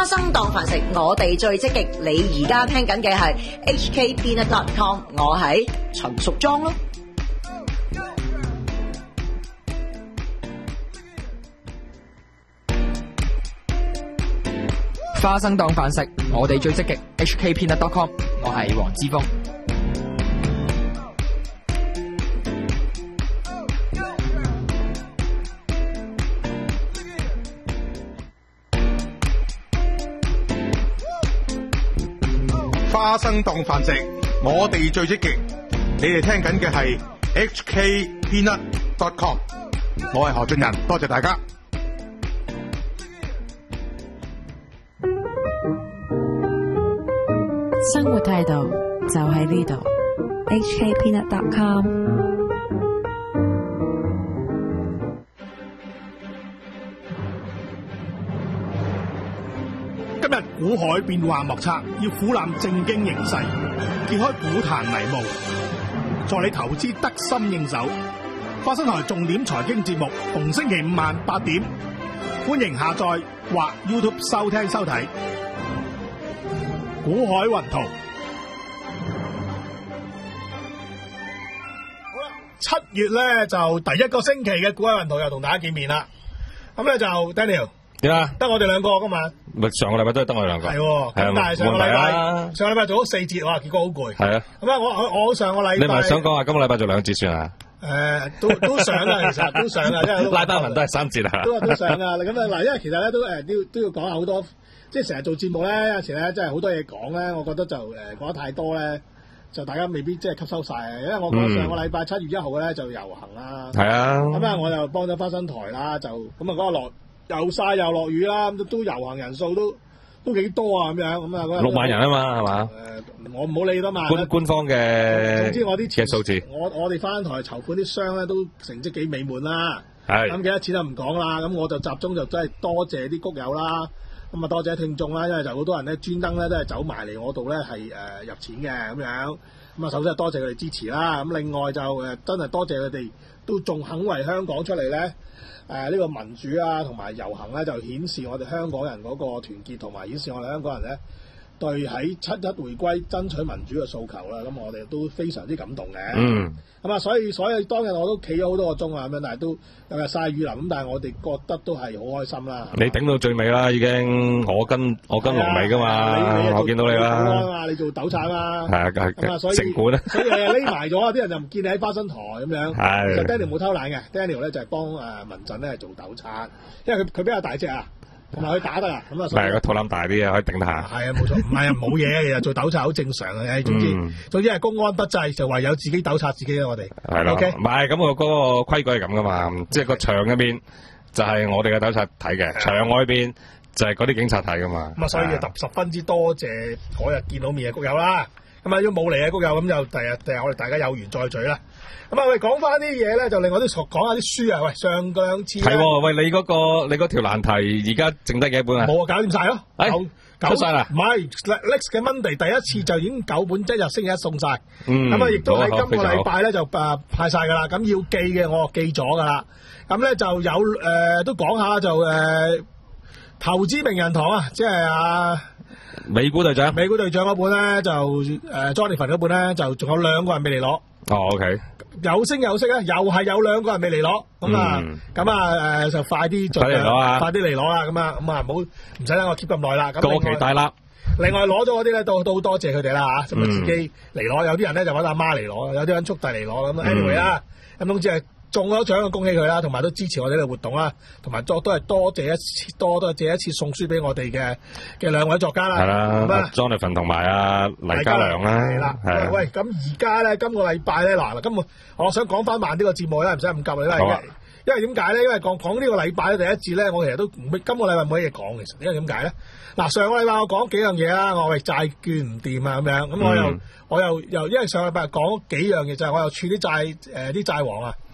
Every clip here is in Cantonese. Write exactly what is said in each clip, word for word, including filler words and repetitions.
花生當飯食，我哋最積極。你而家聽緊嘅係 H K Peanut dot com， 我係陳淑莊咯。 花生當飯食，我哋最積極。H K Peanut dot com， 我係黃之鋒。 花生當飯食，我哋最積極。你哋聽緊嘅係 H K Peanut dot com， 我係何俊仁，多謝大家。 生活態度就喺呢度 ，H K Peanut dot com。 今日股海變幻莫測，要俯瞰正經形勢，揭開股壇迷霧，助你投資得心應手。花生台重點財經節目，逢星期五晚八點，歡迎下載或 YouTube 收聽收睇。股海雲圖，好啦，七月咧就第一個星期嘅股海雲圖又同大家見面啦。咁咧就 Daniel。 點啊？ 得我哋兩個噶嘛？ 咪上個禮拜都係得我哋兩個。係喎， 咁但係上個禮拜，上個禮拜做咗四節，哇，結果好攰。係啊。咁啊，我我上個禮拜， 你咪想講話今個禮拜做兩節算啊？ 誒，都都想啊，其實都想啊，因為拉單文都係三節啊。 都都想啊，咁啊嗱，因為其實咧都誒都都要講下好多，即係成日做節目咧，有時咧真係好多嘢講咧，我覺得就誒講得太多咧，就大家未必即係吸收晒。因為我講上個禮拜七月一號咧就遊行啦。係啊。咁啊，我又幫咗花生台啦，就咁啊嗰個落。又曬又落雨啦，咁都遊行人數都都幾多啊咁樣，咁啊六萬人啊嘛，係嘛？ 誒，我唔好理啦嘛。 官官方嘅， 總之我啲嘅數字， 我我哋翻台籌款啲商咧都成績幾美滿啦。 係。咁幾多錢就唔講啦，咁我就集中就真係多謝啲谷友啦，咁啊多謝聽眾啦，因為就好多人咧專登咧都係走埋嚟我度咧係誒入錢嘅咁樣，咁啊首先係多謝佢哋支持啦，咁另外就誒真係多謝佢哋都仲肯為香港出嚟咧。誒呢、呃這個民主啊，同埋遊行咧，就顯示我哋香港人嗰個團結，同埋顯示我哋香港人咧對喺七一回歸爭取民主嘅訴求啦。咁我哋都非常之感動嘅。嗯。咁啊，所以所以當日我都企咗好多個鐘啊，咁樣，但係都有日曬雨淋，咁但係我哋覺得都係好開心啦。 你頂到最尾啦，已經我跟我跟龍尾噶嘛，我見到你啦。 你做糾察啊嘛。 係啊，係。 所以城管啊。 所以匿埋咗，啲人就唔見你喺花生台咁樣。 係。 其實 Daniel 冇偷懶嘅 ，Daniel 咧就係幫誒民陣咧做糾察，因為佢佢比較大隻啊。同埋佢打得啊，咁啊， 係個肚腩大啲啊，可以頂得下。 係啊，冇錯，唔係啊，冇嘢啊，其實做糾察好正常嘅，誒，總之、嗯、總之係公安不濟，就唯有自己糾察自己啦，我哋。 係咯，唔係咁我嗰個規矩係咁噶嘛，即係個場入面就係我哋嘅糾察睇嘅，場外邊就係嗰啲警察睇噶嘛。咁啊， 所以就特十分之多謝嗰日見到面嘅谷友啦。咁啊，如果冇嚟嘅谷友，咁就第日第日我哋大家有緣再聚啦。咁啊，我哋講翻啲嘢咧，就另外啲講下啲書啊。喂，上個兩次係喎，喂，你嗰個你嗰條難題而家剩低幾本啊？ 冇啊，搞掂晒咯， 九出晒啦。 唔係 Next 嘅 Monday 第一次就已經九本，即日星期一送晒。 嗯。 咁啊，亦都喺今個禮拜咧就誒派晒噶啦。咁要寄嘅我寄咗噶啦。咁咧就有誒都講下就誒投資名人堂啊，即係啊。 美股隊長， 美股隊長嗰本咧就誒 Jonathan 嗰本咧就仲有兩個人未嚟攞。 哦 ，OK。 有聲有色啊，又係有兩個人未嚟攞，咁啊，咁啊誒就快啲盡量，快啲嚟攞啦，咁啊，咁啊唔好唔使等我 keep 咁耐啦。 過期大粒。 另外攞咗嗰啲咧都都多謝佢哋啦嚇，咁啊自己嚟攞，有啲人咧就揾阿媽嚟攞，有啲人速遞嚟攞，咁 anyway 啦，咁總之係。中咗獎，恭喜佢啦，同埋都支持我哋呢個活動啦，同埋都都係多謝一次，多多謝一次送書俾我哋嘅嘅兩位作家啦。係啦 ，Jonathan 同埋阿黎家良啦。係啦， 係。喂，咁而家咧，今個禮拜咧，嗱嗱，今個我想講翻慢啲個節目咧，唔使咁急啦，因為因為點解咧？因為講講呢個禮拜咧，第一節咧，我其實都唔，今個禮拜冇乜嘢講，其實，因為點解咧？嗱，上個禮拜我講幾樣嘢啦，我係債券唔掂啊，咁樣，咁我又我又又因為上個禮拜講幾樣嘢，就係我又串啲債誒啲債王啊。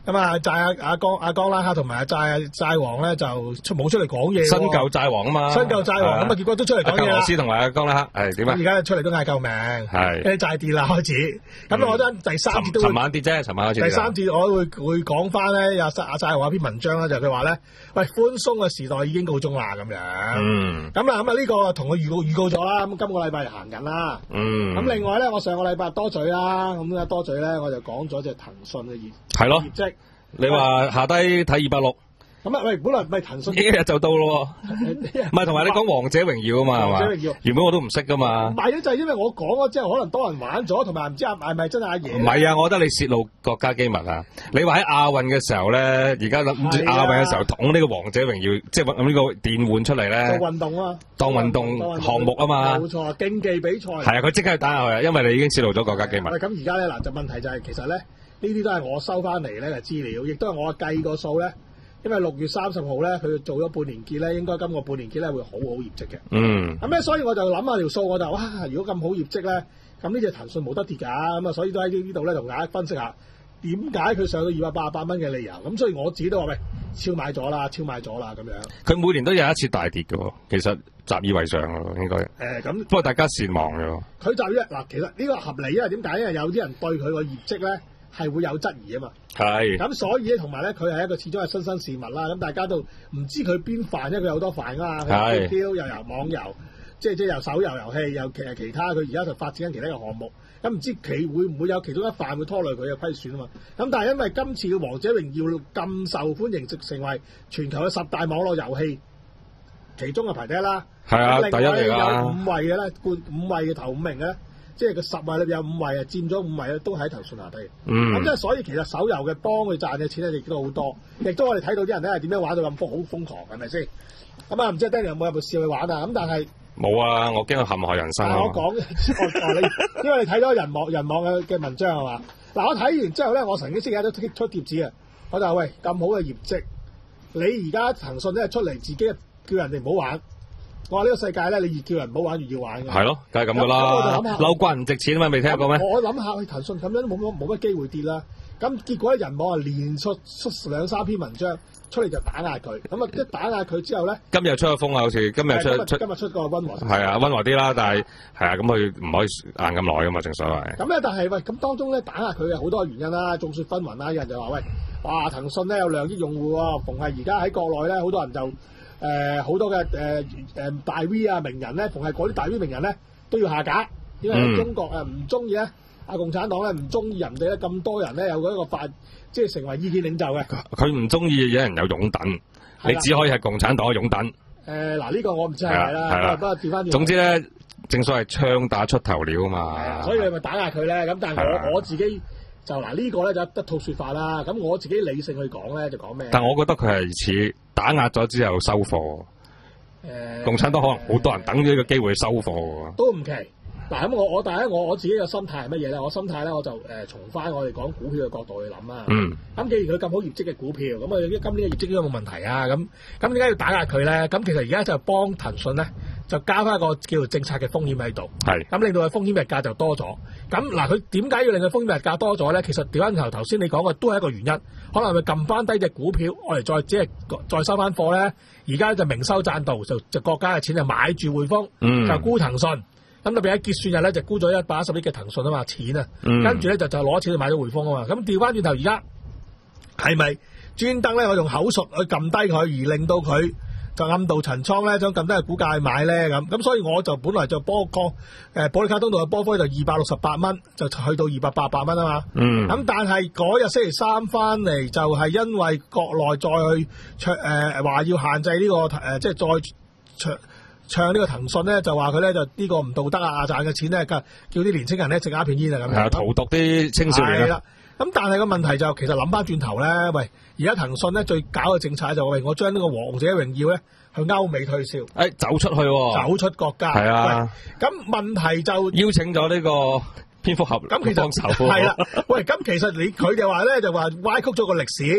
咁啊，債阿阿江阿江拉克同埋阿債債王咧就出冇出嚟講嘢。 新舊債王啊嘛， 新舊債王咁啊，結果都出嚟講嘢啦。 俄羅斯同埋阿江拉克係點啊？ 而家出嚟都嗌救命， 係啲債跌啦開始。咁我覺得第三節都會。 尋晚跌啫，尋晚開始。 第三節我會會講翻咧，阿阿債王一篇文章咧，就佢話咧，喂，寬鬆嘅時代已經告終啦咁樣。 嗯。 咁啊咁啊呢個同佢預告預告咗啦。咁今個禮拜就行緊啦。 嗯。 咁另外咧，我上個禮拜多嘴啦，咁啊多嘴咧，我就講咗隻騰訊嘅業係咯業績。 你話下低睇二百六， 咁啊喂，本來唔係騰訊， 一日就到咯，唔係同埋你講王者榮耀啊嘛，係嘛？ 王者榮耀原本我都唔識噶嘛。 唔係啊，就係因為我講咗之後，可能多人玩咗，同埋唔知係咪真係阿爺。 唔係啊，我覺得你泄露國家機密啊！你話喺亞運嘅時候咧，而家諗住亞運嘅時候捅呢個王者榮耀，即係揾呢個電玩出嚟咧， 做運動啊， 當運動項目啊嘛。 冇錯，競技比賽。 係啊，佢即刻去打下去，因為你已經泄露咗國家機密。 喂，咁而家咧嗱，就問題就係其實咧。呢啲都係我收翻嚟咧嘅資料，亦都係我計個數咧。因為六月三十號咧，佢做咗半年結咧，應該今個半年結咧會好好業績嘅。嗯。咁咧，所以我就諗下條數，我就哇，如果咁好業績咧，咁呢隻騰訊冇得跌㗎。咁啊，所以都喺呢度咧同大家分析下點解佢上到二百八十八蚊嘅理由。咁所以我自己都話喂，超買咗啦，超買咗啦咁樣。佢每年都有一次大跌嘅喎，其實習以為常咯，應該。誒、 呃，咁不過大家善忘嘅喎。佢習以嗱，其實呢個合理，因為點解？因為有啲人對佢個業績咧。係會有質疑啊嘛，係咁所以咧，同埋咧，佢係一個始終係新生事物啦。咁大家都唔知佢邊範，因為佢有好多範啊嘛，佢 Q Q 又由網遊，即係即係由手遊遊戲，又其其他，佢而家就發展緊其他嘅項目。咁唔知佢會唔會有其中一範會拖累佢嘅虧損啊嘛？咁但係因為今次嘅《王者榮耀》咁受歡迎，直成為全球嘅十大網絡遊戲，其中嘅排第一啦。係啊，第一嚟啦。有五位嘅咧，冠五位嘅頭五名嘅咧。即係個十位裏邊有五位啊，佔咗五位啊，都喺騰訊下低。嗯。咁即係所以其實手遊嘅幫佢賺嘅錢咧，亦都好多。亦都我哋睇到啲人咧係點樣玩到咁瘋，好瘋狂，係咪先？咁啊，唔知 Danny 有冇有部試去玩啊？咁但係冇啊，我驚佢陷害人生啊！我講，我你，因為你睇咗人網人網嘅嘅文章係嘛？嗱，我睇完之後咧，我曾經星期一都出出貼紙啊，我就話喂，咁好嘅業績，你而家騰訊咧出嚟自己叫人哋唔好玩。我話呢個世界咧，你越叫人唔好玩，越要玩嘅。係咯，梗係咁噶啦。嬲慣唔值錢啊嘛，未聽過咩？我諗下，去騰訊咁樣都冇乜冇乜機會跌啦。咁結果人網啊連出出兩三篇文章出嚟就打壓佢。咁啊，一打壓佢之後咧，今日出咗風啊，好似今日出出今日出個溫和。係啊，溫和啲啦，但係係啊，咁佢唔可以硬咁耐噶嘛，正所謂。咁咧，但係喂，咁當中咧打壓佢有好多原因啦，眾說紛紜啦。有人就話喂，哇，騰訊咧有兩億用戶喎，逢係而家喺國內咧，好多人就。誒好、呃、多嘅誒誒大 V 啊名人咧，逢係嗰啲大 V 名人咧都要下架，因為中國誒唔中意咧，啊共產黨咧唔中意人哋咧咁多人咧有嗰一個法，即係成為意見領袖嘅。佢唔中意有人有擁躉，你只可以係共產黨嘅擁躉。誒嗱呢個我唔知係咪啦，不過調翻轉。總之咧，正所謂槍打出頭鳥啊嘛。所以你咪打壓佢咧，咁但係我我自己。就嗱呢個咧就一套説法啦，咁我自己理性去講咧就講咩？但我覺得佢係似打壓咗之後收貨。誒、呃，共產黨可能好多人等咗呢個機會收貨喎。都唔奇。嗱咁我我但係我我自己嘅心態係乜嘢咧？我心態咧我就誒、呃、從翻我哋講股票嘅角度去諗啊。嗯。咁既然佢咁好業績嘅股票，咁啊今年嘅業績應該冇問題啊。咁咁點解要打壓佢咧？咁其實而家就幫騰訊咧。就加翻一個叫做政策嘅風險喺度，係咁令到佢風險溢價就多咗。咁嗱，佢點解要令佢風險溢價多咗咧？其實調翻頭頭先你講嘅都係一個原因，可能佢撳翻低隻股票，我哋再只係再收翻貨咧。而家就明修棧道，就就國家嘅錢就買住匯豐，嗯、就沽騰訊。咁特別喺結算日咧就沽咗一百一十億嘅騰訊啊嘛，錢啊，嗯、跟住咧就就攞錢去買咗匯豐啊嘛。咁調翻轉頭而家係咪專登咧？我用口述去撳低佢，而令到佢。就暗度陳倉咧，將咁低嘅股價去買咧咁，咁所以我就本來就波降誒保利卡通道嘅波幅就二百六十八蚊，就去到二百八十八蚊啊嘛。嗯。咁但係嗰日星期三翻嚟就係因為國內再去唱誒話要限制呢、這個誒、呃，即係再唱唱個騰訊呢個騰訊咧，就話佢咧就呢個唔道德啊，賺嘅錢咧，叫啲年青人咧食鴉片煙啊咁樣。係啊，荼毒啲青少年。係啦。咁但係個問題就其實諗翻轉頭咧，喂，而家騰訊咧最搞嘅政策就係、喂、我將呢個王者榮耀咧去歐美推銷，誒、哎、走出去、哦，走出國家，係啊。咁問題就邀請咗呢個蝙蝠俠咁其實係啦，喂，咁其實你佢哋話咧就話歪曲咗個歷史，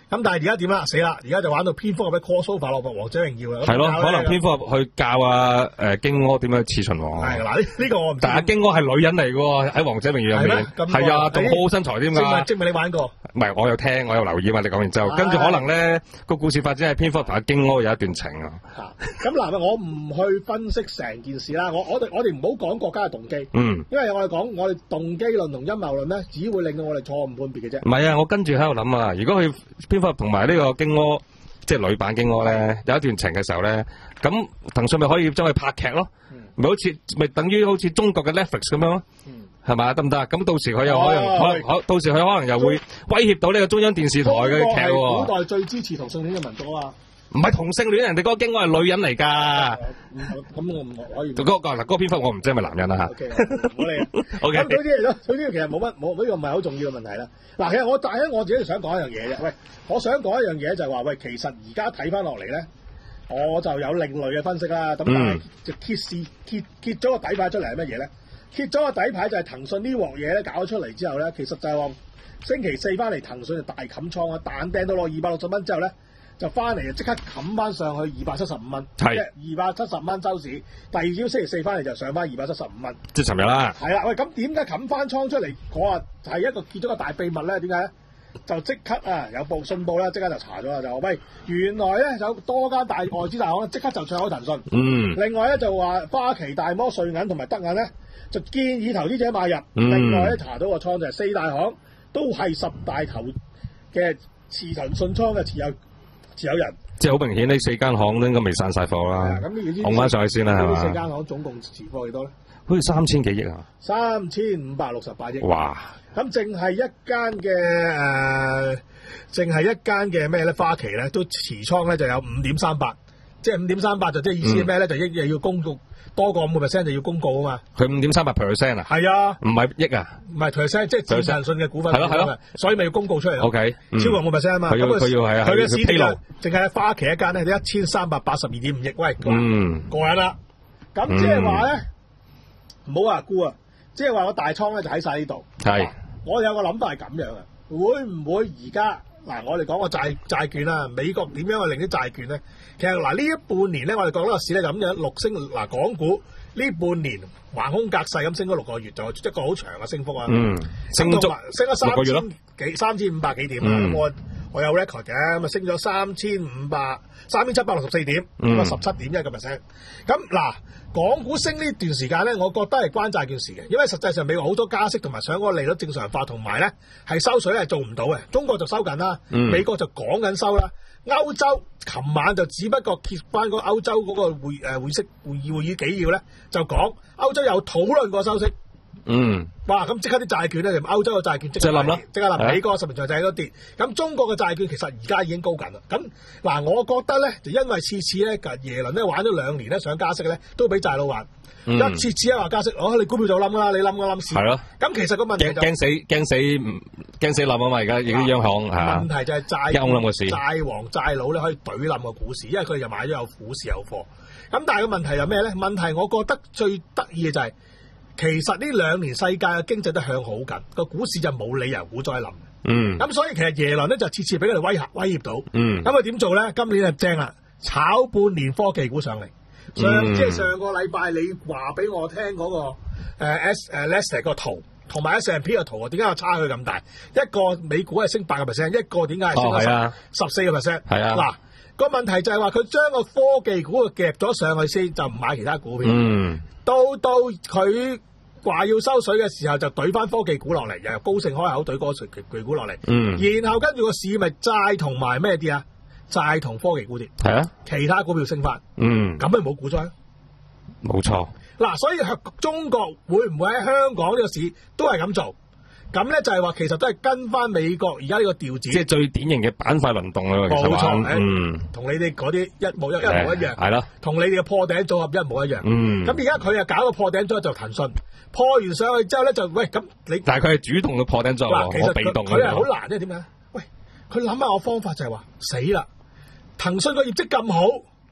咁但係而家點啦？死啦！而家就玩到蝙蝠俠嘅 crossover 落《王者榮耀》啦。 係咯，可能蝙蝠俠去教啊誒荊軻點樣刺秦王。 係嗱，呢呢個我唔知。 但係荊軻係女人嚟嘅喎，喺《王者榮耀》入面。係啊，仲好好身材添㗎。 證明證明你玩過。 唔係，我有聽，我有留意嘛。你講完之後，跟住可能咧個故事發展係蝙蝠俠同阿荊軻有一段情啊。 咁嗱，我唔去分析成件事啦。我我哋我哋唔好講國家嘅動機。 嗯。因為我哋講我哋動機論同陰謀論咧，只會令到我哋錯誤判別嘅啫。 唔係啊，我跟住喺度諗啊，如果佢蝙蝠俠同埋呢個荊軻，即係女版荊軻咧，有一段情嘅時候咧，咁騰訊咪可以將佢拍劇咯，咪、嗯、好似咪等於好似中國嘅 Netflix 咁樣咯，係嘛、嗯？得唔得？咁到時佢又可能、哦、可能可到時佢可能又會威脅到呢個中央電視台嘅劇喎。 古代最支持同性戀嘅民族啊！ 唔係同性戀，人哋嗰個荊軻係女人嚟㗎。 咁我唔可以。 嗰、那個嗱，嗰個蝙蝠我唔知係咪男人啦嚇。 O K， 唔好理啊。O K。咁嗰啲嚟咯，嗰啲其實冇乜冇呢個唔係好重要嘅問題啦。嗱，其實我但係我自己想講一樣嘢啫。喂，我想講一樣嘢就係話，喂，其實而家睇翻落嚟咧，我就有另類嘅分析啦。咁但係就揭示揭揭咗個底牌出嚟係乜嘢咧？揭咗個底牌就係騰訊呢鑊嘢咧搞咗出嚟之後咧，其實就係話星期四翻嚟騰訊就大冚倉啊，彈掟到落二百六十蚊之後咧。就翻嚟就即刻冚翻上去二百七十五蚊，即係二百七十蚊收市。第二朝星期四翻嚟就上翻二百七十五蚊， 即係尋日啦。係啦，喂，咁點解冚翻倉出嚟？我話係一個揭咗個大秘密咧。點解咧？就即刻啊有報信報啦，即刻就查咗啦，就話喂，原來咧有多間大外資大行即刻就唱好騰訊。嗯。另外咧就話花旗、大摩、瑞銀同埋德銀咧就建議投資者買入。嗯。另外咧查到個倉就係四大行都係十大頭嘅持騰訊倉嘅持有。持有人， 即係好明顯，呢四間行都應該未散晒貨啦。咁你要講翻上去先啦，係嘛？ 呢四間行總共持貨幾多咧？ 好似三千幾億啊！ 三千五百六十八億。 哇！ 咁淨係一間嘅誒，淨係一間嘅咩咧？花旗咧都持倉咧就有五點三八，即係五點三八就即係意思係咩咧？就一日要公告多過五個 percent 就要公告啊嘛。 佢五點三八 percent 啊？ 係啊， 唔係億啊？ 唔係 percent，即係佔騰訊嘅股份。係咯係咯，所以咪要公告出嚟。O K，超過五個 percent 啊嘛。 佢要佢要係啊， 佢嘅市值淨係花旗一間咧，一千三百八十二點五億。喂，嗯，過癮啦。咁即係話咧，唔好話估啊，即係話我大倉咧就喺晒呢度。係，我有個諗法係咁樣啊，會唔會而家嗱我哋講個債債券啦，美國點樣去令啲債券咧？其實嗱呢一半年咧，我哋講呢個市咧就咁樣六升嗱，港股呢半年橫空格勢咁升咗六個月，就一個好長嘅升幅啊。嗯，升足升咗三千幾三千五百幾點啦。咁、嗯、我我有 record 嘅，咁啊升咗三千五百三千七百六十四點，咁啊十七點一個 percent。咁嗱，港股升呢段時間咧，我覺得係關債券事嘅，因為實際上美國好多加息同埋想嗰個利率正常化，同埋咧係收水係做唔到嘅。中國就收緊啦，嗯、美國就講緊收啦。歐洲琴晚就只不過揭翻個歐洲嗰個會誒會議會議會議紀要咧，就講歐洲有討論過收息。嗯，哇！咁即刻啲債券咧，就歐洲嘅債券即刻冧啦，即刻冧。美國十年長債都跌，咁中國嘅債券其實而家已經高緊啦。咁嗱，我覺得咧，就因為次次咧，耶倫咧玩咗兩年咧，想加息咧，都俾債佬玩。嗯、一次次一話加息，哦，你股票就冧啦，你冧嘅冧市。係咯。咁其實個問題就驚死驚死驚死冧啊嘛！而家而家央行嚇。問題就係債債王債佬咧可以懟冧個股市，因為佢哋又買咗有股市有貨。咁但係個問題係咩咧？問題我覺得最得意嘅就係、是。其實呢兩年世界嘅經濟都向好緊，個股市就冇理由股災冧。嗯，咁所以其實耶倫咧就次次俾佢哋威嚇威脅到。嗯，咁佢點做咧？今年就正啦，炒半年科技股上嚟。上、嗯、即係上個禮拜你話俾我聽嗰、那個誒 S 誒 Lester 個圖，同埋 S and P 個圖啊，點解個差距咁大？一個美股係升八個 percent， 一個點解係升咗十四個 percent？係啊，嗱個問題就係話佢將個科技股夾咗上去先，就唔買其他股票。嗯。到到佢話要收水嘅時候，就懟翻科技股落嚟，又由高盛開口懟嗰個巨巨股落嚟。嗯，然後跟住個市咪債同埋咩跌啊？債同科技股跌。係啊，其他股票升翻。嗯，咁咪冇股災。冇錯。嗱，所以中國會唔會喺香港呢個市都係咁做？咁咧就係話，其實都係跟翻美國而家呢個調子，即係最典型嘅板塊輪動啦。冇錯，嗯，同你哋嗰啲一模一一模一樣，係咯，同你哋嘅破頂組合一模一樣。嗯，咁而家佢又搞個破頂組合就騰訊，破完上去之後咧就喂咁你，但係佢係主動嘅破頂組合，我被動嘅。佢係好難啫，點解？喂，佢諗下個方法就係話死啦，騰訊個業績咁好，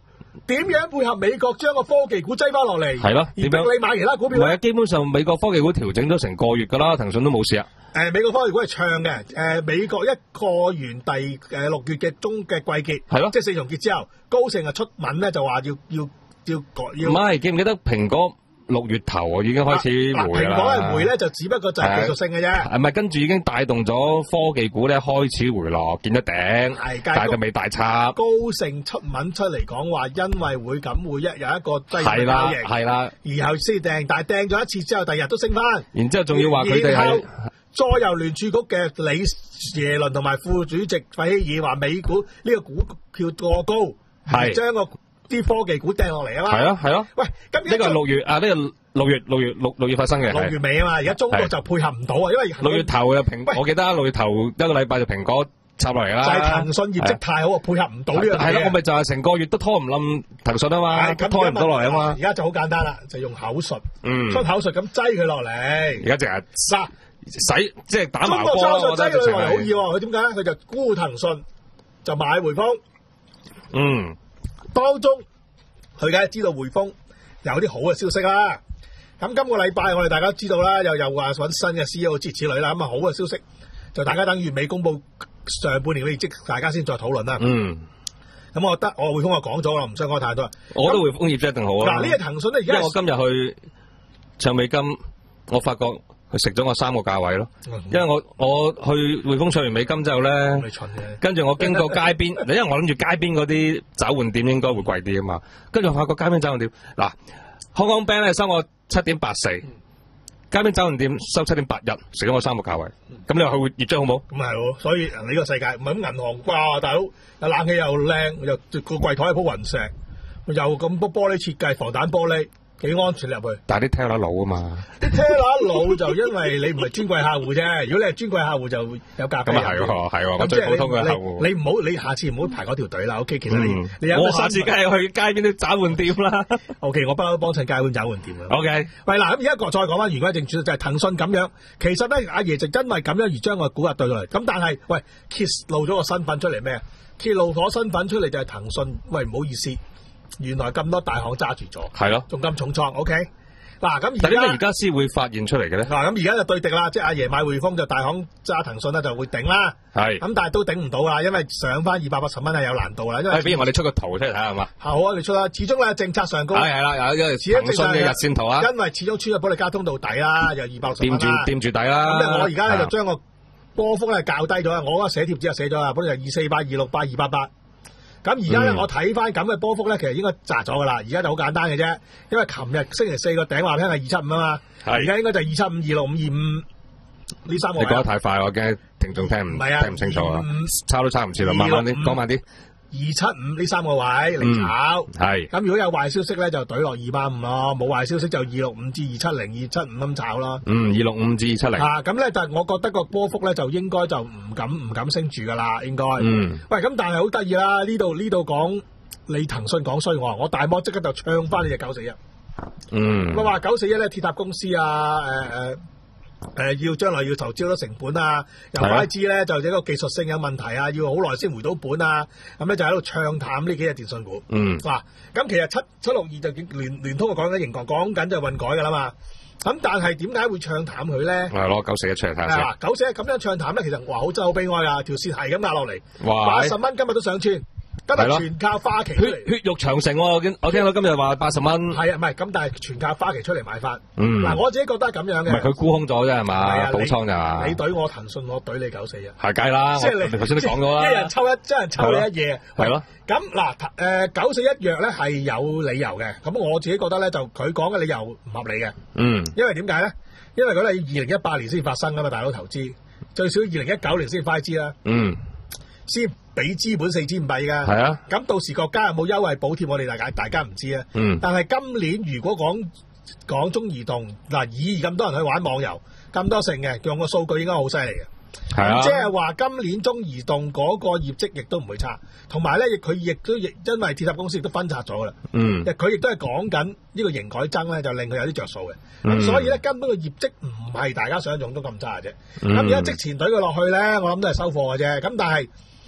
點樣配合美國將個科技股擠翻落嚟？ 係咯，點樣你買其他股票咧？ 唔係啊，基本上美國科技股調整咗成個月㗎啦，騰訊都冇事啊。 誒、呃、美國科技股係唱嘅，誒、呃、美國一過完第誒六月嘅中嘅季結， 係咯， 即係四重結之後，高盛啊出文咧就話要要要改要。 唔係，記唔記得蘋果六月頭啊已經開始回啦？ 蘋果係回咧就只不過就係技術性嘅啫。 係咪跟住已經帶動咗科技股咧開始回落，見得頂， 係但係就未大插。 高盛出文出嚟講話，因為會咁會一有一個低係啦交易， 係啦， 然後先掟，但係掟咗一次之後，第二日都升翻。 然之後仲要話佢哋係。 再由聯儲局嘅理耶倫同埋副主席費希爾話美股呢個股票過高，係將個啲科技股掟落嚟啊嘛。係咯係咯。 喂，咁呢個係六月啊，呢個六月六月六六月發生嘅。 六月尾啊嘛，而家中國就配合唔到啊，因為六月頭嘅蘋，我記得六月頭一個禮拜就蘋果插落嚟啦。 就係騰訊業績太好啊，配合唔到呢樣嘢。 係咯，我咪就係成個月都拖唔冧騰訊啊嘛，拖唔到落嚟啊嘛。 而家就好簡單啦，就用口述， 嗯， 出口述咁擠佢落嚟。 而家淨係殺。 使即係打麻波咯，我覺得佢好易喎。佢點解咧？佢就沽騰訊，就買匯豐。 嗯， 當中佢梗係知道匯豐有啲好嘅消息啦。咁今個禮拜我哋大家知道啦，又又話揾新嘅 C E O 諸如此類啦。咁啊好嘅消息就大家等月尾公佈上半年嘅業績，大家先再討論啦。 嗯。 咁我覺得我匯豐我講咗啦，唔想講太多。 我覺得匯豐業績一定好啊。 嗱，呢個騰訊咧而家， 因為我今日去唱美金，我發覺。佢食咗我三個價位咯，因為我我去匯豐唱完美金之後咧，跟住我經過街邊，因為我諗住街邊嗰啲找換店應該會貴啲啊嘛，跟住我發覺街邊找換店嗱，香港 bank 咧收我七點八四，街邊找換店收七點八一，食咗我三個價位，咁你話佢會業績好冇？ 咁係喎，所以呢個世界唔係咁銀行啩，大佬有冷氣又靚，又個櫃台係鋪雲石，又咁多玻璃設計，防彈玻璃。幾安全入去， 但係啲 teller 老啊嘛， 啲 teller 老就因為你唔係專櫃客戶啫。如果你係專櫃客戶就有價。 咁啊係喎，係喎，我最普通嘅客戶。 你唔好，你下次唔好排嗰條隊啦。O K， 其實你你有我下次梗係去街邊啲找換店啦。 O K， 我不嬲幫襯街邊找換店啦。 O K， 喂嗱，咁而家再講翻言歸正傳，就係騰訊咁樣。其實咧，阿爺就因為咁樣而將個股價對落嚟。咁但係，喂，揭露咗個身份出嚟咩？揭露咗身份出嚟就係騰訊。喂，唔好意思，原來咁多大行揸住咗， 係咯， 仲咁重創。O K。嗱咁而家，點解而家先會發現出嚟嘅咧？ 嗱咁而家就對敵啦，即係阿爺買匯豐就大行揸騰訊啦，就會頂啦。係咁，但係都頂唔到啦，因為上翻二百八十蚊係有難度啦。因為，不如我哋出個圖出嚟睇下係嘛？好啊，你出啦。始終咧政策上高係係啦，有因為騰訊嘅日線圖啊，因為始終穿咗保利加通道底啦，有二百六十蚊啦，掂住掂住底啦。咁我而家咧就將個波幅咧較低咗啦。我嗰個寫貼紙就寫咗啦，本來就二四八、二六八、二八八。咁而家咧，我睇翻咁嘅波幅咧，其實應該窄咗噶啦。而家就好簡單嘅啫，因為琴日星期四個頂話聽係二七五啊嘛，而家應該就係二七五、二六五、二五呢三個。你講得太快，我驚聽眾聽唔聽唔清楚啊！抄都抄唔切啦，慢慢啲，講慢啲。二七五呢三個位嚟炒，係咁、嗯、如果有壞消息咧，就懟落二八五咯；冇壞消息就二六五至二七零、二七五咁炒咯。嗯，二六五至二七零。啊，咁咧就我覺得個波幅咧就應該就唔敢唔敢升住噶啦，應該。嗯。喂，咁但係好得意啦，呢度呢度講你騰訊講衰我，我大摩即刻就唱翻你隻九四一。嗯。我話九四一咧，鐵塔公司啊，誒、呃、誒。誒、呃，要將來要投資好多成本啊，又 I G 咧就一個技術性嘅問題啊，要好耐先回到本啊，咁咧就喺度唱淡呢幾隻電信股。嗯，嗱、啊，咁其實七七六二就聯聯通就講緊盈國，講緊就運改噶啦嘛。咁但係點解會唱淡佢咧？係攞九四一出嚟睇下先。嗱，九四一咁樣唱淡咧，其實哇好真係好悲哀啊！條線係咁壓落嚟，八十蚊今日都上穿。今日全靠花旗出嚟，血肉長城、啊。我見我聽到今日話八十蚊。係啊，唔係咁，但係全靠花旗出嚟買翻。嗯。嗱，我自己覺得係咁樣嘅。唔係佢沽空咗啫，係嘛？補倉咋？你懟我騰訊，我懟你九四一。係計啦，即係你頭先都講咗啦。一人抽一，一人抽你一夜。係咯。咁嗱，誒、呃、九四一藥咧係有理由嘅。咁我自己覺得咧，就佢講嘅理由唔合理嘅。嗯。因為點解咧？因為嗰係二零一八年先發生噶嘛，大佬投資最少二零一九年先快資啦。嗯。先俾資本四千五百㗎，係啊，咁到時國家有冇優惠補貼我哋大家大家唔知啊。嗯，但係今年如果講講中移動嗱，以咁多人去玩網遊，咁多成嘅用個數據應該好犀利嘅。係啊，即係話今年中移動嗰個業績亦都唔會差，同埋咧，佢亦都亦因為鐵塔公司亦都分拆咗噶啦。嗯，佢亦都係講緊呢個營改增咧，就令佢有啲着數嘅。咁、嗯、所以咧，根本個業績唔係大家想象中咁差嘅啫。咁而家即前隊佢落去咧，我諗都係收貨嘅啫。咁但係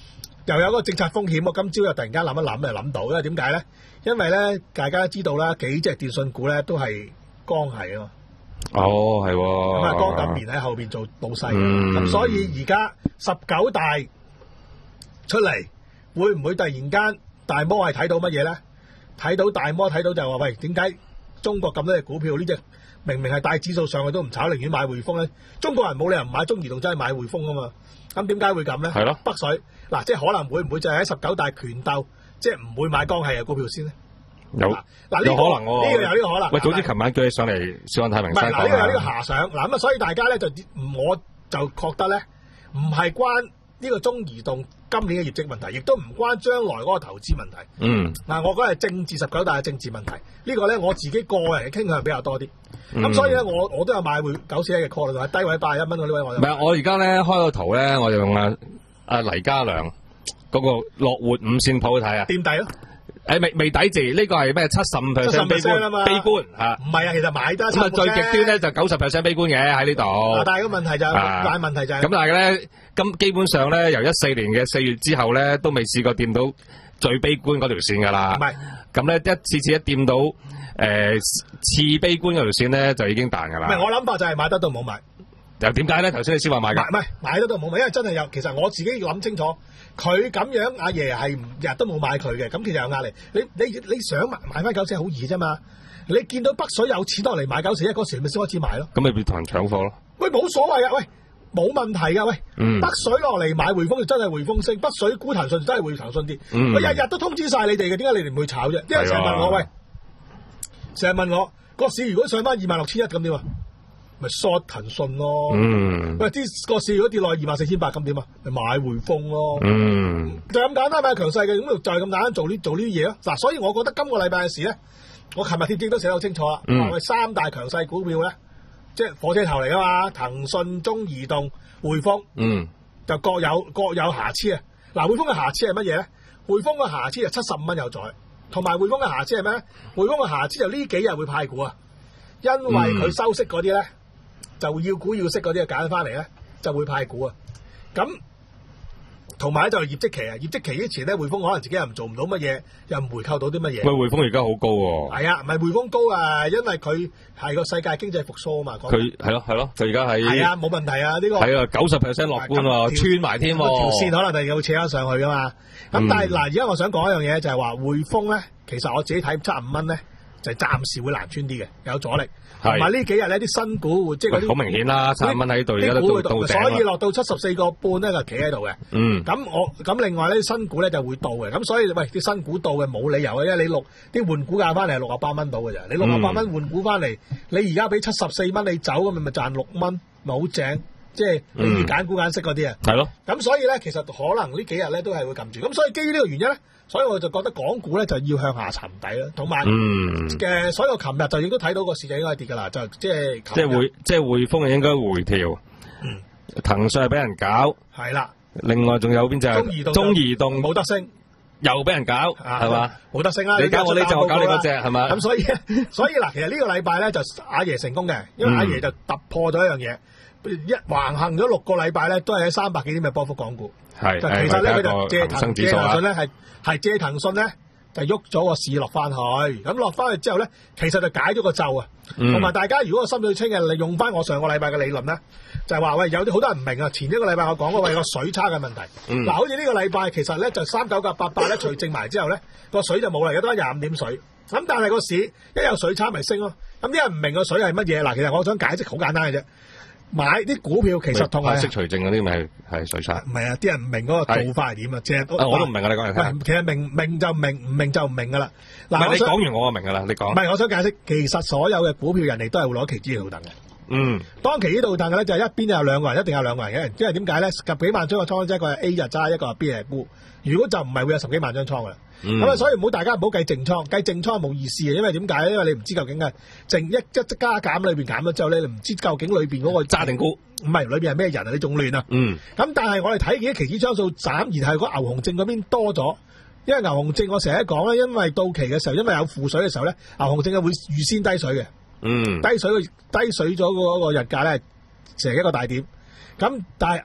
又有嗰個政策風險，我今朝又突然間諗一諗就諗到，因為點解咧？因為咧，大家都知道啦，幾隻電信股咧都係江系啊嘛。 哦，係喎。 咁啊，江錦棉喺後邊做老細，咁、 嗯、 所以而家十九大出嚟，會唔會突然間大摩係睇到乜嘢咧？睇到大摩睇到就係話，喂，點解中國咁多隻股票呢隻明明係帶指數上去都唔炒，寧願買匯豐咧？中國人冇理由唔買中移動，真係買匯豐啊嘛。咁點解會咁咧？ 係咯， 北水嗱，即係可能會唔會就係喺十九大權鬥，即係唔會買江系嘅股票先咧？ 有嗱，呢、這個有可能喎、啊， 呢、這個有呢個可能。 喂，早知琴晚叫你上嚟小安太平山講。 唔係嗱，呢個有呢個遐想嗱，咁啊，所以大家咧就我就覺得咧，唔係關呢個中移動今年嘅業績問題，亦都唔關將來嗰個投資問題。 嗯。 嗱，我覺得係政治十九大嘅政治問題。這個、呢個咧我自己個人嘅傾向比較多啲。咁、嗯、所以咧，我我都有買匯九四一嘅 call 喺低位八十一蚊嗰啲位我。 唔係，我而家咧開個圖咧，我就用阿阿黎家良嗰個樂活五線譜去睇啊。 墊底咯。 誒，未未抵字，呢、這個係咩？七十五 percent 悲觀，悲觀吓。唔係啊，其實買得。 咁啊，最極端咧就九十 percent 悲觀嘅喺呢度。 但係個問題就係、是，啊、但係問題就係、是。 咁但係咧，咁基本上咧，由一四年嘅四月之後咧，都未試過掂到最悲觀嗰條線噶啦。 唔係。咁咧，一次次一掂到誒、呃、次悲觀嗰條線咧，就已經彈噶啦。 唔係，我諗法就係買得到冇買。 又點解咧？頭先你先話買㗎。 唔係買得到冇買，因為真係有。其實我自己諗清楚，佢咁樣阿爺係日日都冇買佢嘅，咁其實有壓力。你你你想買買翻九四一好易啫嘛？你見到北水有錢落嚟買九四一嗰時，咪先開始買咯。 咁咪變同人搶貨咯？ 喂，冇所謂啊！喂，冇問題㗎！喂， 嗯、 北水落嚟買匯豐就真係匯豐升，北水沽騰訊就真係匯騰訊跌。 嗯、 我日日都通知晒你哋嘅，點解你哋唔去炒啫？因為成日問我，喂，成日問我個市如果上翻二萬六千一咁點啊？咪 short 騰訊咯， 嗯、 喂，啲個市如果跌落二萬四千八咁點啊？咪買匯豐咯， 嗯、 就咁簡單咪強勢嘅，咁就係咁簡單做呢做呢啲嘢咯。嗱，所以我覺得今個禮拜嘅事咧，我琴日貼紙都寫得好清楚啦。嗯、我哋三大強勢股票咧，即係火車頭嚟噶嘛，騰訊、中移動、匯豐， 嗯， 就各有各有瑕疵啊。嗱，匯豐嘅瑕疵係乜嘢咧？匯豐嘅瑕疵就七十五蚊有在，同埋匯豐嘅瑕疵係咩咧？匯豐嘅瑕疵就呢幾日會派股啊，因為佢收息嗰啲咧。就要股要息嗰啲啊揀翻嚟咧，就會派股啊。咁同埋咧就係業績期啊，業績期之前咧匯豐可能自己又唔做唔到乜嘢，又唔回購到啲乜嘢。 喂，匯豐而家好高喎。 係啊，唔係匯豐高啊，因為佢係個世界經濟復甦啊嘛。 佢係咯係咯，佢而家喺係啊，冇問題啊，呢、這個係啊，九十 percent 樂觀喎，穿埋添喎。 條線可能就要扯翻上去噶嘛。咁、嗯、但係嗱，而家我想講一樣嘢就係話匯豐咧，其實我自己睇七十五蚊咧，就係、暫時會難穿啲嘅，有阻力。同埋呢幾日呢啲新股即係嗰啲好明顯啦，七十蚊喺度，而家都到頂， 所以落到七十四個半咧就企喺度嘅。嗯，咁我咁另外呢啲新股咧就會到嘅，咁所以喂啲新股到嘅冇理由嘅，因為你六啲換股價翻嚟係六十八蚊到嘅啫，你六十八蚊換股翻嚟，你而家俾七十四蚊你走咁咪咪賺六蚊，咪好正。即係你要揀股揀息嗰啲啊， 係咯。 咁所以咧，其實可能呢幾日咧都係會撳住。咁所以基於呢個原因咧，所以我就覺得港股咧就要向下沉底啦。同埋嘅，所以我琴日就亦都睇到個市就應該跌㗎啦。就即係即係匯即係匯豐係應該回調。嗯，騰訊係俾人搞。係啦。另外仲有邊隻？中移動。中移動冇得升，又俾人搞，係嘛？冇得升啦！你搞我呢隻，我搞你嗰隻，係嘛？咁所以所以嗱，其實呢個禮拜咧就阿爺成功嘅，因為阿爺就突破咗一樣嘢。一橫行咗六個禮拜咧，都係喺三百幾點嘅波幅港股。係，其實咧佢就借騰借騰訊咧係係借騰訊咧就喐咗個市落翻去，咁落翻去之後咧，其實就解咗個咒啊。同埋、嗯、大家如果個心水清嘅，利用翻我上個禮拜嘅理論咧，就係、是、話喂有啲好多人唔明啊。前一個禮拜我講過喂個水差嘅問題。嗱、嗯，好似呢個禮拜其實咧就三九九八八咧除淨埋之後咧個水就冇嚟嘅，都係廿五點水。咁但係個市一有水差咪升咯。咁啲人唔明個水係乜嘢？嗱，其實我想解釋好簡單嘅啫。買啲股票其實同係息除淨嗰啲咪係水差，唔係啊！啲人唔明嗰個做法係點啊？即係我都唔明啊！你講嚟聽。其實明明就明，唔明就唔明噶啦。嗱，你講完我就明噶啦。你講。唔係，我想解釋，其實所有嘅股票人哋都係會攞期指嚟倒騰嘅。嗯。當期指倒騰嘅咧，就係一邊有兩個人，一定有兩個人嘅。因為點解咧？十幾萬張嘅倉，即係一個係 A 就揸，一個係 B 係沽。如果就唔係會有十幾萬張倉噶啦。咁啊、嗯，所以唔好大家唔好計淨倉，計淨倉冇意思嘅，因為點解咧？因為你唔知究竟係淨一一加減裏邊減咗之後咧，你唔知究竟裏邊嗰個揸定沽，唔係裏邊係咩人啊？你仲亂啊！嗯。咁但係我哋睇見啲期指張數斬，而係個牛熊證嗰邊多咗，因為牛熊證我成日講咧，因為到期嘅時候，因為有負水嘅時候咧，牛熊證係會預先低水嘅。嗯。低水低水咗嗰個日價咧，成一個大點。咁但係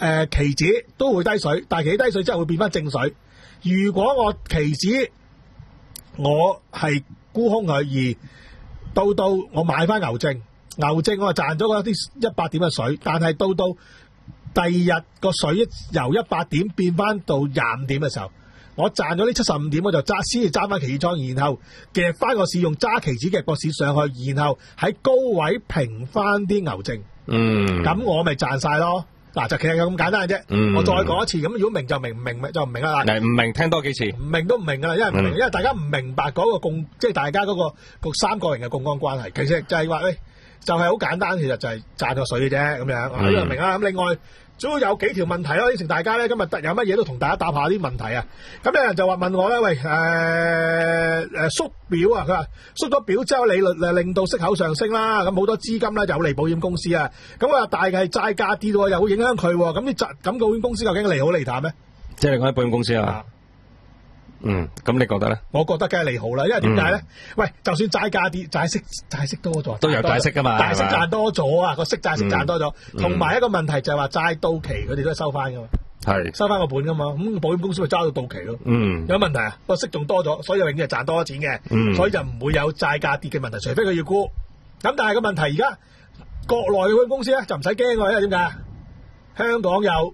誒期指都會低水，但係期指低水之後會變翻正水。如果我期指我係沽空佢，而到到我買翻牛證，牛證我賺咗嗰啲一百點嘅水，但係到到第二日個水由一百點變翻到廿五點嘅時候，我賺咗呢七十五點，我就揸先至揸翻期指倉，然後夾翻個市用揸期指夾個市上去，然後喺高位平翻啲牛證。 嗯， 咁我咪賺晒咯。嗱，就其實咁簡單嘅啫。 嗯， 我再講一次，咁如果明就明，唔明就唔明啦。 嗱，唔明聽多幾次， 唔明都唔明噶啦，因為唔明， 嗯、 因為大家唔明白嗰個共，即係大家嗰、嗰個個三個人嘅槓桿關係，其實就係話咧，就係、是、好簡單，其實就係賺個水嘅啫，咁樣，呢、嗯、個明啦。咁另外，總有幾條問題咯，應承大家咧，今日有乜嘢都同大家答下啲問題啊。咁有人就話問我咧，喂，誒、呃、誒縮表啊，佢話縮咗表之後，利率誒令到息口上升啦，咁好多資金咧有利保險公司啊，咁啊大係債價跌喎，又會影響佢，咁啲債咁保險公司究竟利好利淡咩？ 即係你講啲保險公司啊？嗯，咁你覺得咧？ 我覺得梗係利好啦，因為點解咧？喂，就算債價跌，債息債息多咗， 都有債息噶嘛， 債息賺多咗啊，個息債息賺多咗，同埋、嗯、一個問題就係話債到期佢哋都係收翻噶嘛，係收翻個本噶嘛，咁保險公司咪揸到到期咯。嗯，有問題啊？個息仲多咗，所以永遠係賺多咗錢嘅，嗯、所以就唔會有債價跌嘅問題，除非佢要沽。咁但係個問題而家國內嘅保險公司咧就唔使驚喎，因為點解？香港有。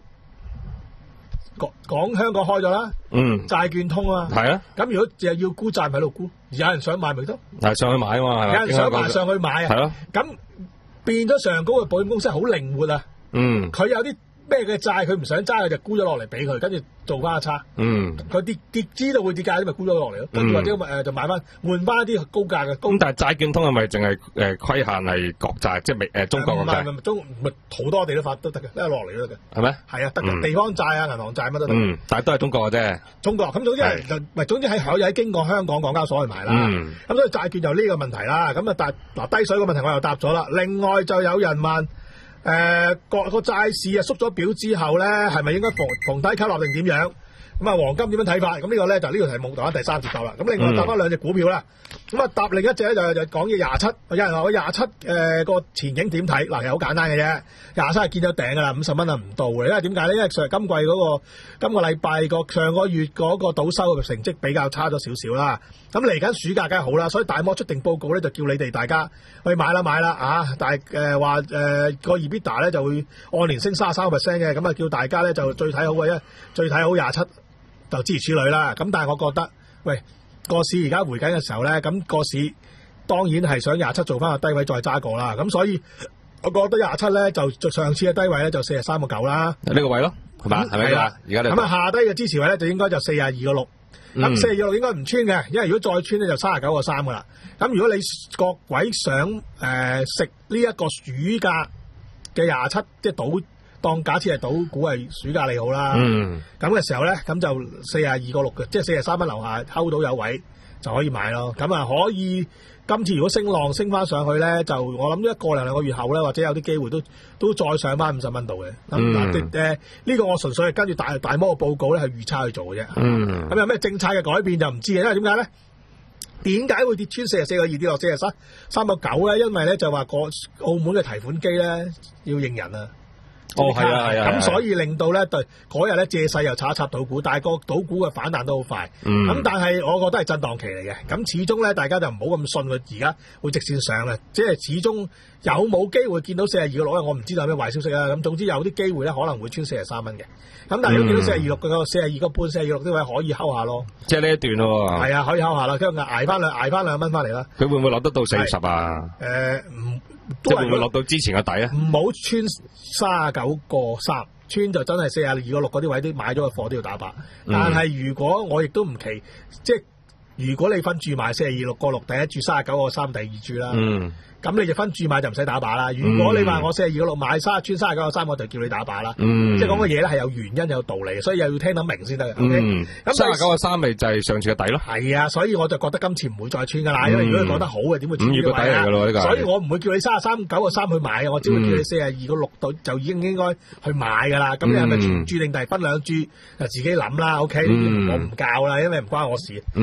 講香港開咗啦，嗯，債券通啊，係啊，咁如果淨係要沽債咪喺度沽，有人想買咪得，係上去買啊嘛，有人想買上去買啊，係咯，咁變咗上高嘅保險公司好靈活啊，嗯，佢有啲咩嘅債佢唔想揸，佢就沽咗落嚟俾佢，跟住做翻個差，嗯，佢跌跌知道會跌價，咁咪沽咗落嚟咯，跟住或者誒就買翻換翻一啲高價嘅。咁但係債券通係咪淨係誒規限係國債，即係美誒中國嘅債？唔係唔係中咪好多地都發都得嘅，一落嚟都得嘅。係咩？係啊，得嘅，地方債啊、銀行債乜都得。嗯，但係都係中國嘅啫。中國咁總之係就唔係總之係可以喺經過香港港交所去買啦。嗯，咁所以債券就呢個問題啦。咁啊，但嗱低水個問題我又答咗啦。另外就有人問。誒、呃、個個債市啊縮咗表之後咧，係咪應該逢逢低吸納定點樣？咁啊，黃金點樣睇法？咁呢個咧就呢、是、個題目答翻第三節答啦。咁另外答翻兩隻股票啦。咁啊，答另一隻咧就就講嘢廿七。有人話我廿七誒個前景點睇？嗱，其實好簡單嘅啫。廿七係見咗頂噶啦，五十蚊啊唔到嘅。因為點解咧？因為上今季嗰、那個今個禮拜個上個月嗰個賭收嘅成績比較差咗少少啦。咁嚟緊暑假梗係好啦，所以大摩出定報告咧，就叫你哋大家去買啦買啦啊！但係誒話誒個 EBITDA 咧就會按年升三十三個 percent 嘅，咁啊叫大家咧就最睇好嘅啫，最睇好廿七就諸如此類啦。咁但係我覺得，喂個市而家回緊嘅時候咧，咁個市當然係想廿七做翻個低位再揸過啦。咁所以我覺得廿七咧就上次嘅低位咧就四十三個九啦，呢個位咯係嘛係咪啊？而家咁啊下低嘅支持位咧就應該就四十二個六。咁四十二個六應該唔穿嘅，因為如果再穿咧就三十九個三噶啦。咁如果你各位想誒食呢一個暑假嘅廿七，即係賭當假設係賭股係暑假利好啦。嗯。咁嘅時候咧，咁就四十二個六嘅，即係四十三蚊樓下睺到有位就可以買咯。咁啊可以，今次如果升浪升翻上去咧，就我諗一個零兩個月後咧，或者有啲機會都都再上翻五十蚊度嘅。咁嗱誒呢個我純粹係跟住大大摩嘅報告咧係預測去做嘅啫。嗯。咁有咩政策嘅改變就唔知嘅，因為點解咧？點解會跌穿四十四個二跌落四十三三個九咧？因為咧就話個澳門嘅提款機咧要認人啊。哦，係啊，係啊，咁所以令到咧對嗰日咧借勢又插一插賭股，但係個賭股嘅反彈都好快。嗯。咁但係我覺得係震盪期嚟嘅，咁始終咧大家就唔好咁信佢而家會直線上啦，即係始終有冇機會見到四十二個六咧？我唔知道有咩壞消息啊。咁總之有啲機會咧可能會穿四十三蚊嘅。咁但係如果見到四十二六個四十二個半、四十二六啲位可以睺下咯。即係呢一段咯。係啊，可以睺下啦，跟住捱翻兩捱翻兩蚊翻嚟啦。佢會唔會落得到四十啊？誒唔。即係會唔會落到之前嘅底啊？唔好穿三十九個三，穿就真係四十二個六嗰啲位都買咗個貨都要打靶。嗯、但係如果我亦都唔奇，即係如果你分注買四十二六個六第一注，三十九個三第二注啦。嗯。咁你就分注買就唔使打靶啦。如果你話我四十二個六買三穿三十九個三，我就叫你打靶啦。嗯。即係講嘅嘢咧係有原因有道理，所以又要聽得明先得嘅。嗯。咁三十九個三咪就係上次嘅底咯。係啊，所以我就覺得今次唔會再穿噶啦，因為如果你講得好嘅，點會穿呢個底啊？呢個。所以我唔會叫你三十三九個三去買嘅，我只會叫你四十二個六度就已經應該去買噶啦。咁你係咪全注定係分兩注就自己諗啦？O K，我唔教啦，因為唔關我事。嗯。咁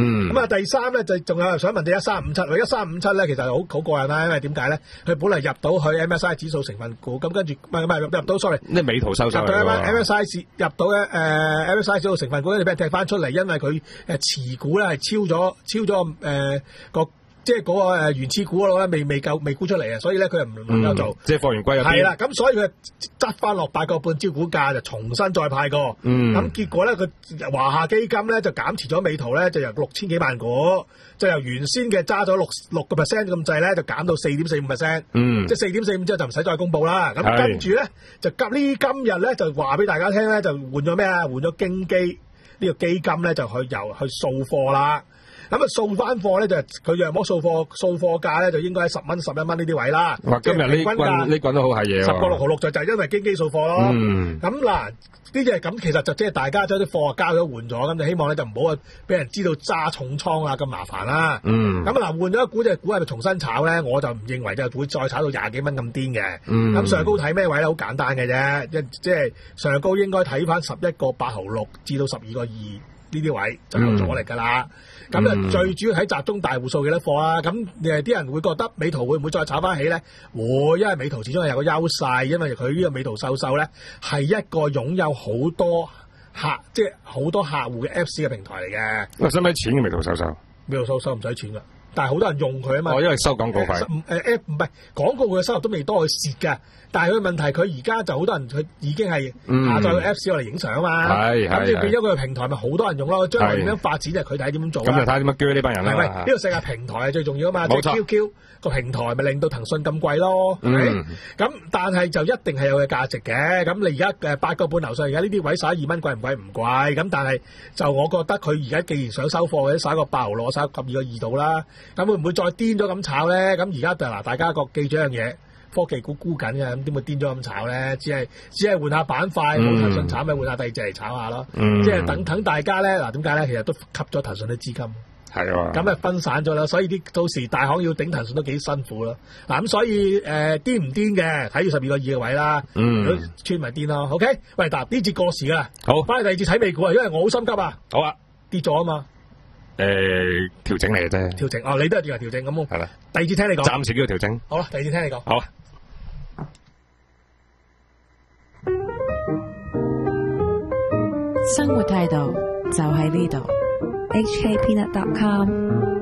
啊，第三咧就仲有人想問你一三五七，一三五七咧其實好好過癮啦，因為點解咧？佢本嚟入到去 M S I 指數成分股，咁跟住唔係唔係入入到 sorry， 呢美圖秀秀入到嚟喎 M S I 入到咧誒 M S I 指數成分股，跟住俾人踢翻出嚟，因為佢誒持股咧係超咗超咗誒個。即係嗰個誒原始股嗰度咧，未未夠未沽出嚟啊，所以咧佢又唔能夠做。 嗯、即係貨源歸入邊。 係啦，咁所以佢執翻落八個半招股價，就重新再派過。 嗯。咁結果咧，佢華夏基金咧就減持咗美圖咧，就由六千幾萬股，就由原先嘅揸咗六六個 percent 咁滯咧，就減到四點四五 percent。嗯。即係四點四五之後就唔使再公佈啦。咁跟住咧就今呢今日咧就話俾大家聽咧，就換咗咩啊？換咗京基呢個基金咧就去由去掃貨啦。咁啊掃翻貨咧就佢約摸掃貨掃貨價咧就應該喺十蚊十一蚊呢啲位啦。 哇！今日呢棍呢棍都好係嘢喎。 十個六毫六就就係因為京基掃貨咯。 嗯。 咁嗱呢啲係咁，其實就即係大家將啲貨交咗換咗，咁就希望咧就唔好俾人知道揸重倉啊咁麻煩啦。嗯。咁嗱換咗一股隻股係咪重新炒咧？我就唔認為就會再炒到廿幾蚊咁癲嘅。嗯。咁上高睇咩位咧？好簡單嘅啫，一即係上高應該睇翻十一個八毫六至到十二個二。呢啲位就有阻力㗎啦，咁啊、嗯、最主要睇集中大戶數幾多貨啦。咁誒啲人會覺得美圖會唔會再炒翻起咧？會，因為美圖始終係有個優勢，因為佢呢個美圖秀秀咧係一個擁有好多客，即係好多客戶嘅 Apps 嘅平台嚟嘅。 喂，使唔使錢嘅美圖秀秀？ 美圖秀秀唔使錢㗎，但係好多人用佢啊嘛。 哦，因為收廣告費。 誒、呃、App 唔係廣告嘅收入都未多，佢蝕㗎。但係佢問題，佢而家就好多人佢已經係下載個 Apps 攞嚟影相啊嘛，咁你變咗佢個平台咪好多人用咯。將來點樣發展就係佢睇點樣做。咁就睇點樣鋸呢班人啦。係咪呢個世界平台係最重要啊嘛？即係 Q Q 個平台咪令到騰訊咁貴咯。係咁，但係就一定係有嘅價值嘅。咁你而家誒八個半樓上，而家呢啲位十一二蚊貴唔貴？唔貴。咁但係就我覺得佢而家既然想收貨嘅，耍個八毫六，耍十二個二度啦。咁會唔會再癲咗咁炒咧？咁而家就嗱，大家個記住一樣嘢。科技股沽緊嘅，咁點會癲咗咁炒咧？只係只係換下板塊，冇騰訊炒咪換下第二隻嚟炒下咯。嗯、即係等等大家咧，嗱點解咧？其實都吸咗騰訊啲資金，係啊，咁啊分散咗啦。所以啲到時大行要頂騰訊都幾辛苦咯。嗱咁所以誒癲唔癲嘅，睇住十二個二嘅位啦。嗯，穿咪癲咯。OK，喂，嗱呢節過時噶，好，翻嚟第二節睇美股啊，因為我好心急啊。好啊，跌咗啊嘛。 誒，調整嚟嘅啫。調整哦，你都係以為調整咁。係啦。第二節聽你講。暫時叫做調整。 好啦，第二節聽你講。 好啊。 生活態度就喺呢度。H K Peanut dot com